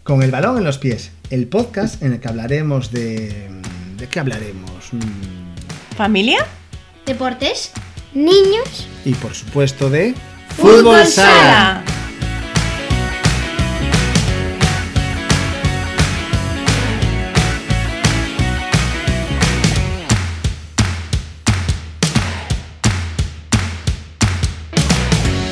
Con el balón en los pies, el podcast en el que hablaremos de... ¿De qué hablaremos? ¿Familia? ¿Deportes? ¿Niños? Y por supuesto de... ¡Fútbol Sala!